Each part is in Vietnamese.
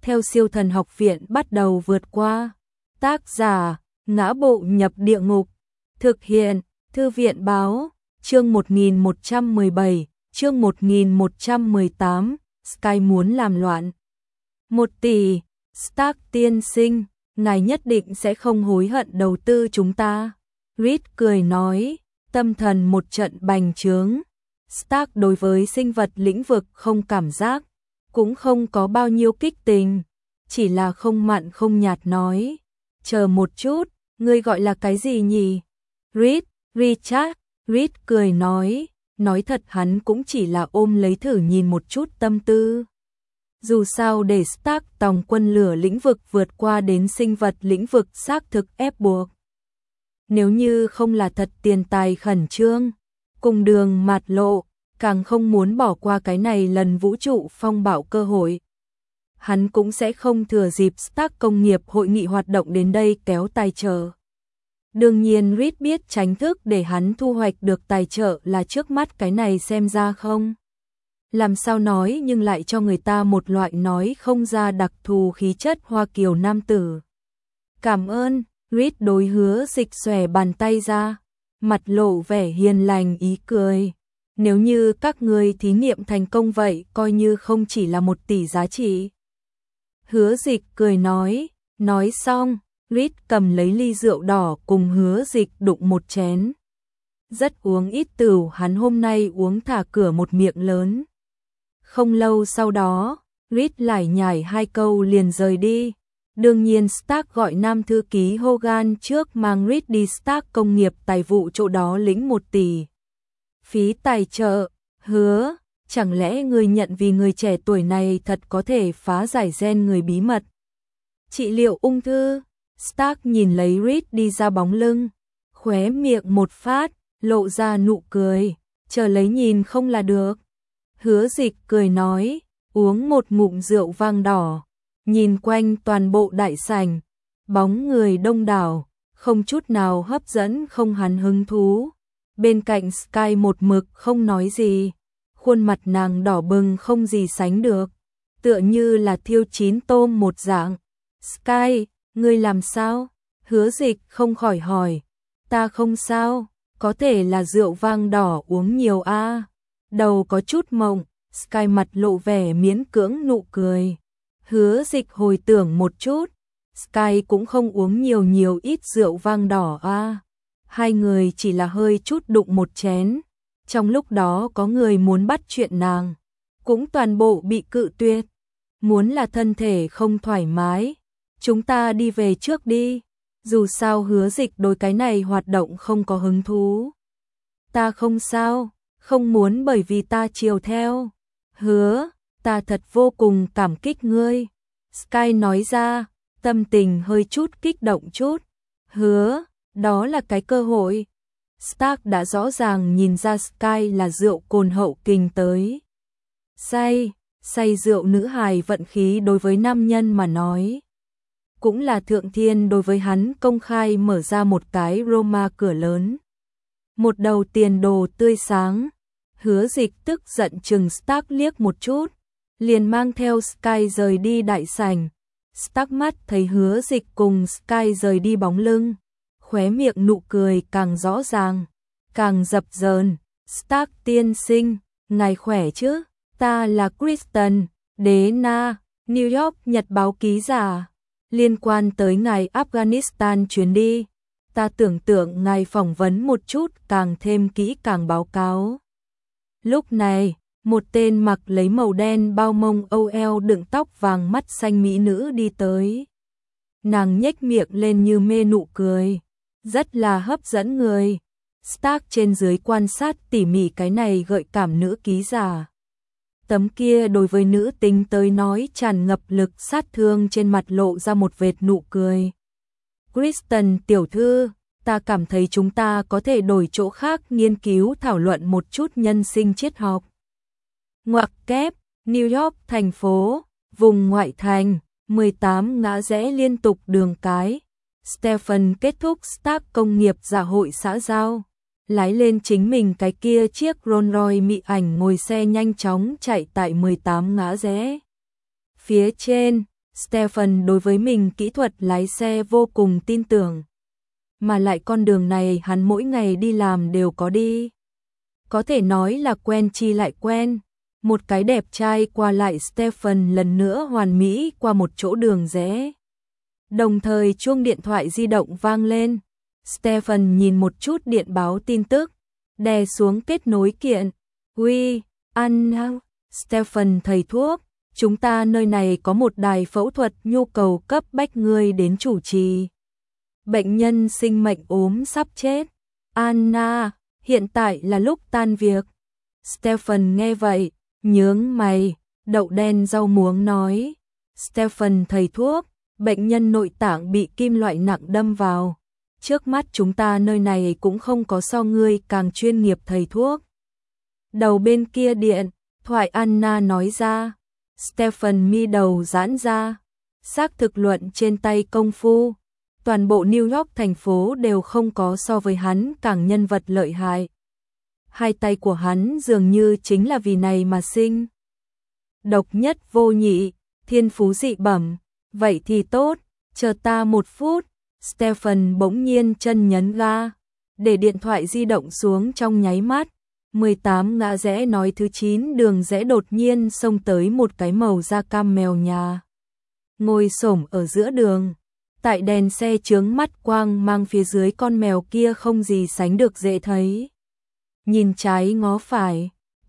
theo siêu thần học viện bắt đầu vượt qua. Tác giả, Ngã Bộ Nhập Địa Ngục. Thực hiện, Thư viện Báo. Chương 1117, chương 1118, Sky muốn làm loạn. 1 tỷ, Stark tiên sinh, ngài nhất định sẽ không hối hận đầu tư chúng ta. Reed cười nói, tâm thần một trận bành trướng. Stark đối với sinh vật lĩnh vực không cảm giác, cũng không có bao nhiêu kích tình, chỉ là không mặn không nhạt nói. Chờ một chút, ngươi gọi là cái gì nhỉ? Richard, Reed cười nói thật hắn cũng chỉ là ôm lấy thử nhìn một chút tâm tư. Dù sao để Stark tòng quân lửa lĩnh vực vượt qua đến sinh vật lĩnh vực xác thực ép buộc. Nếu như không là thật tiền tài khẩn trương, cùng đường mạt lộ, càng không muốn bỏ qua cái này lần vũ trụ phong bạo cơ hội. Hắn cũng sẽ không thừa dịp Stark công nghiệp hội nghị hoạt động đến đây kéo tài trợ. Đương nhiên Reed biết tránh thức để hắn thu hoạch được tài trợ là trước mắt cái này xem ra không. Làm sao nói nhưng lại cho người ta một loại nói không ra đặc thù khí chất Hoa Kiều nam tử. Cảm ơn, Reed đối Hứa Dịch xòe bàn tay ra, mặt lộ vẻ hiền lành ý cười. Nếu như các ngươi thí nghiệm thành công vậy coi như không chỉ là 1 tỷ giá trị. Hứa Dịch cười nói xong, Reed cầm lấy ly rượu đỏ cùng Hứa Dịch đụng một chén. Rất uống ít tửu, hắn hôm nay uống thả cửa một miệng lớn. Không lâu sau đó, Reed lải nhải 2 câu liền rời đi. Đương nhiên Stark gọi nam thư ký Hogan trước mang Reed đi Stark công nghiệp tài vụ chỗ đó lĩnh 1 tỷ. Phí tài trợ, Hứa, chẳng lẽ người nhận vì người trẻ tuổi này thật có thể phá giải gen người bí mật? Trị liệu ung thư, Stark nhìn lấy Reed đi ra bóng lưng, khóe miệng một phát, lộ ra nụ cười, chờ lấy nhìn không là được. Hứa Dịch cười nói, uống một ngụm rượu vang đỏ, nhìn quanh toàn bộ đại sảnh, bóng người đông đảo, không chút nào hấp dẫn không hắn hứng thú. Bên cạnh Sky một mực không nói gì, khuôn mặt nàng đỏ bừng không gì sánh được, tựa như là thiêu chín tôm một dạng. Sky, ngươi làm sao? Hứa Dịch không khỏi hỏi. Ta không sao, có thể là rượu vang đỏ uống nhiều a. Đầu có chút mộng, Sky mặt lộ vẻ miễn cưỡng nụ cười. Hứa Dịch hồi tưởng một chút, Sky cũng không uống nhiều ít rượu vang đỏ a. Hai người chỉ là hơi chút đụng một chén. Trong lúc đó có người muốn bắt chuyện nàng, cũng toàn bộ bị cự tuyệt. Muốn là thân thể không thoải mái, chúng ta đi về trước đi. Dù sao Hứa Dịch đối cái này hoạt động không có hứng thú. Ta không sao, không muốn bởi vì ta chiều theo. Hứa, ta thật vô cùng cảm kích ngươi. Sky nói ra, tâm tình hơi chút kích động chút. Hứa, đó là cái cơ hội. Stark đã rõ ràng nhìn ra Sky là rượu cồn hậu kình tới. Say rượu nữ hài vận khí đối với nam nhân mà nói. Cũng là thượng thiên đối với hắn công khai mở ra một cái Roma cửa lớn. Một đầu tiền đồ tươi sáng. Hứa Dịch tức giận chừng Stark liếc một chút, liền mang theo Sky rời đi đại sảnh. Stark mắt thấy Hứa Dịch cùng Sky rời đi bóng lưng, khóe miệng nụ cười càng rõ ràng, càng dập dờn. Stark tiên sinh, ngài khỏe chứ? Ta là Kristen, Đế Na, New York Nhật báo ký giả. Liên quan tới ngài Afghanistan chuyến đi, ta tưởng tượng ngài phỏng vấn một chút càng thêm kỹ càng báo cáo. Lúc này, một tên mặc lấy màu đen bao mông âu eo đựng tóc vàng mắt xanh mỹ nữ đi tới. Nàng nhếch miệng lên như mê nụ cười, rất là hấp dẫn người. Stark trên dưới quan sát tỉ mỉ cái này gợi cảm nữ ký giả. Tấm kia đối với nữ tính tới nói tràn ngập lực sát thương trên mặt lộ ra một vệt nụ cười. Kristen tiểu thư, ta cảm thấy chúng ta có thể đổi chỗ khác nghiên cứu thảo luận một chút nhân sinh triết học. Ngoặc kép, New York thành phố, vùng ngoại thành, 18 ngã rẽ liên tục đường cái. Stephen kết thúc Stark công nghiệp giả hội xã giao, lái lên chính mình cái kia chiếc Rolls Royce mị ảnh ngồi xe nhanh chóng chạy tại 18 ngã rẽ. Phía trên, Stephen đối với mình kỹ thuật lái xe vô cùng tin tưởng. Mà lại con đường này hắn mỗi ngày đi làm đều có đi. Có thể nói là quen chi lại quen. Một cái đẹp trai qua lại Stephen lần nữa hoàn mỹ qua một chỗ đường rẽ. Đồng thời chuông điện thoại di động vang lên. Stephen nhìn một chút điện báo tin tức, đè xuống kết nối kiện. Uy, Anna, Stephen thầy thuốc, chúng ta nơi này có một đài phẫu thuật nhu cầu cấp bách ngươi đến chủ trì. Bệnh nhân sinh mệnh ốm sắp chết. Anna, hiện tại là lúc tan việc. Stephen nghe vậy, nhướng mày, đậu đen rau muống nói. Stephen thầy thuốc, bệnh nhân nội tạng bị kim loại nặng đâm vào. Trước mắt chúng ta nơi này cũng không có so ngươi càng chuyên nghiệp thầy thuốc. Đầu bên kia điện thoại Anna nói ra. Stephen mi đầu giãn ra. Xác thực luận trên tay công phu. Toàn bộ New York thành phố đều không có so với hắn càng nhân vật lợi hại. Hai tay của hắn dường như chính là vì này mà sinh. Độc nhất vô nhị, thiên phú dị bẩm. Vậy thì tốt, chờ ta một phút. Stephen bỗng nhiên chân nhấn ga, để điện thoại di động xuống trong nháy mắt. 18 ngã rẽ nói thứ 9 đường rẽ đột nhiên xông tới một cái màu da cam mèo nhà. Ngồi xổm ở giữa đường, tại đèn xe chướng mắt quang mang phía dưới con mèo kia không gì sánh được dễ thấy. Nhìn trái ngó phải,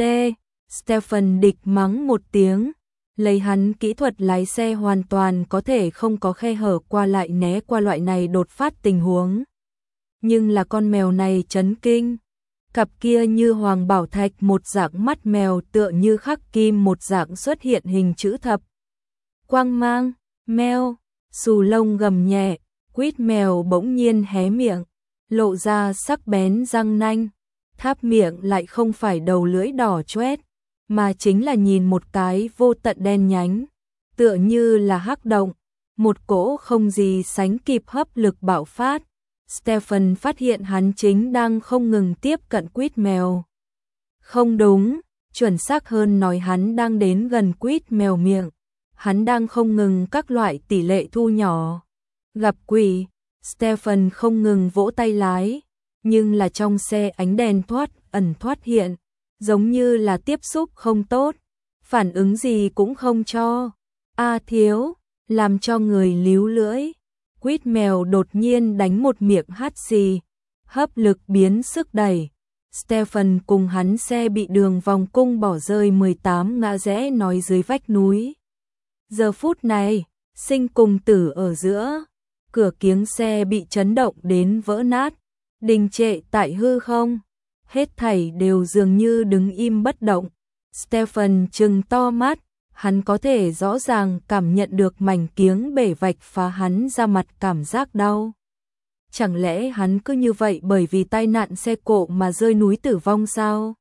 Stephen địch mắng một tiếng. Lấy hắn kỹ thuật lái xe hoàn toàn có thể không có khe hở qua lại né qua loại này đột phát tình huống. Nhưng là con mèo này chấn kinh. Cặp kia như hoàng bảo thạch một dạng mắt mèo tựa như khắc kim một dạng xuất hiện hình chữ thập. Quang mang, meo, xù lông gầm nhẹ, quýt mèo bỗng nhiên hé miệng, lộ ra sắc bén răng nanh. Tháp miệng lại không phải đầu lưỡi đỏ choét, mà chính là nhìn một cái vô tận đen nhánh, tựa như là hắc động, một cỗ không gì sánh kịp hấp lực bạo phát. Stephen phát hiện hắn chính đang không ngừng tiếp cận quýt mèo. Không đúng, chuẩn xác hơn nói hắn đang đến gần quýt mèo miệng. Hắn đang không ngừng các loại tỷ lệ thu nhỏ. Gặp quỷ, Stephen không ngừng vỗ tay lái, nhưng là trong xe ánh đèn thoát ẩn thoát hiện. Giống như là tiếp xúc không tốt, phản ứng gì cũng không cho. Thiếu, làm cho người líu lưỡi. Quýt mèo đột nhiên đánh một miệng hắt xì, hấp lực biến sức đẩy. Stephen cùng hắn xe bị đường vòng cung bỏ rơi 18 ngã rẽ nói dưới vách núi. Giờ phút này, sinh cùng tử ở giữa, cửa kiếng xe bị chấn động đến vỡ nát, đình trệ tại hư không. Hết thảy đều dường như đứng im bất động. Stephen trừng to mắt, hắn có thể rõ ràng cảm nhận được mảnh kiếng bể vạch phá hắn ra mặt cảm giác đau. Chẳng lẽ hắn cứ như vậy bởi vì tai nạn xe cộ mà rơi núi tử vong sao?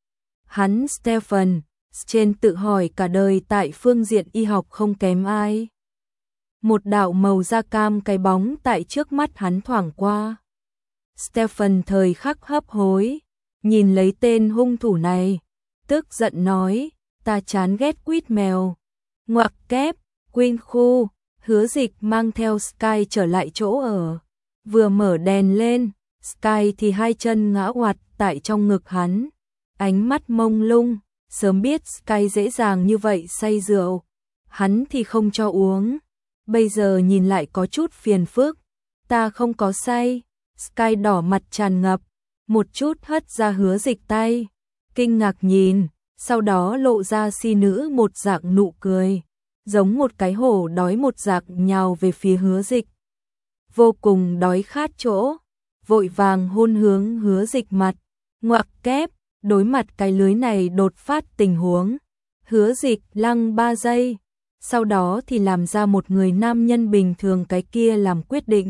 Hắn Stephen, trên tự hỏi cả đời tại phương diện y học không kém ai. Một đạo màu da cam cái bóng tại trước mắt hắn thoảng qua. Stephen thời khắc hấp hối. Nhìn lấy tên hung thủ này, tức giận nói, ta chán ghét quýt mèo. Ngoặc kép, Queen khu, Hứa Dịch mang theo Sky trở lại chỗ ở. Vừa mở đèn lên, Sky thì hai chân ngã oạt tại trong ngực hắn. Ánh mắt mông lung, sớm biết Sky dễ dàng như vậy say rượu. Hắn thì không cho uống. Bây giờ nhìn lại có chút phiền phức. Ta không có say. Sky đỏ mặt tràn ngập. Một chút hất ra Hứa Dịch tay, kinh ngạc nhìn, sau đó lộ ra si nữ một dạng nụ cười, giống một cái hổ đói một dạng nhào về phía Hứa Dịch. Vô cùng đói khát chỗ, vội vàng hôn hướng Hứa Dịch mặt, ngoặc kép, đối mặt cái lưới này đột phát tình huống. Hứa Dịch lăng 3 giây, sau đó thì làm ra một người nam nhân bình thường cái kia làm quyết định.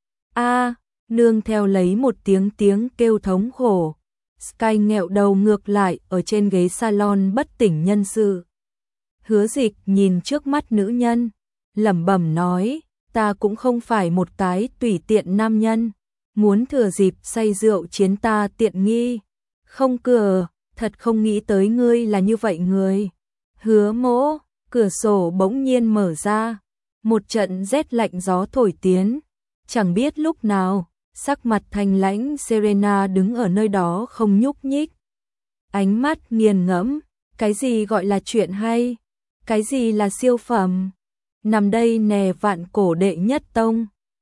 Nương theo lấy một tiếng kêu thống khổ. Sky nghẹo đầu ngược lại ở trên ghế salon bất tỉnh nhân sự. Hứa Dịch nhìn trước mắt nữ nhân, lẩm bẩm nói, ta cũng không phải một cái tùy tiện nam nhân, muốn thừa dịp say rượu chiến ta tiện nghi. Không cửa, thật không nghĩ tới ngươi là như vậy người. Hứa Mỗ, cửa sổ bỗng nhiên mở ra, Một trận rét lạnh gió thổi tiến, chẳng biết lúc nào, sắc mặt thanh lãnh Serena đứng ở nơi đó không nhúc nhích. Ánh mắt nghiền ngẫm, cái gì gọi là chuyện hay, cái gì là siêu phẩm. Nằm đây nè vạn cổ đệ nhất tông.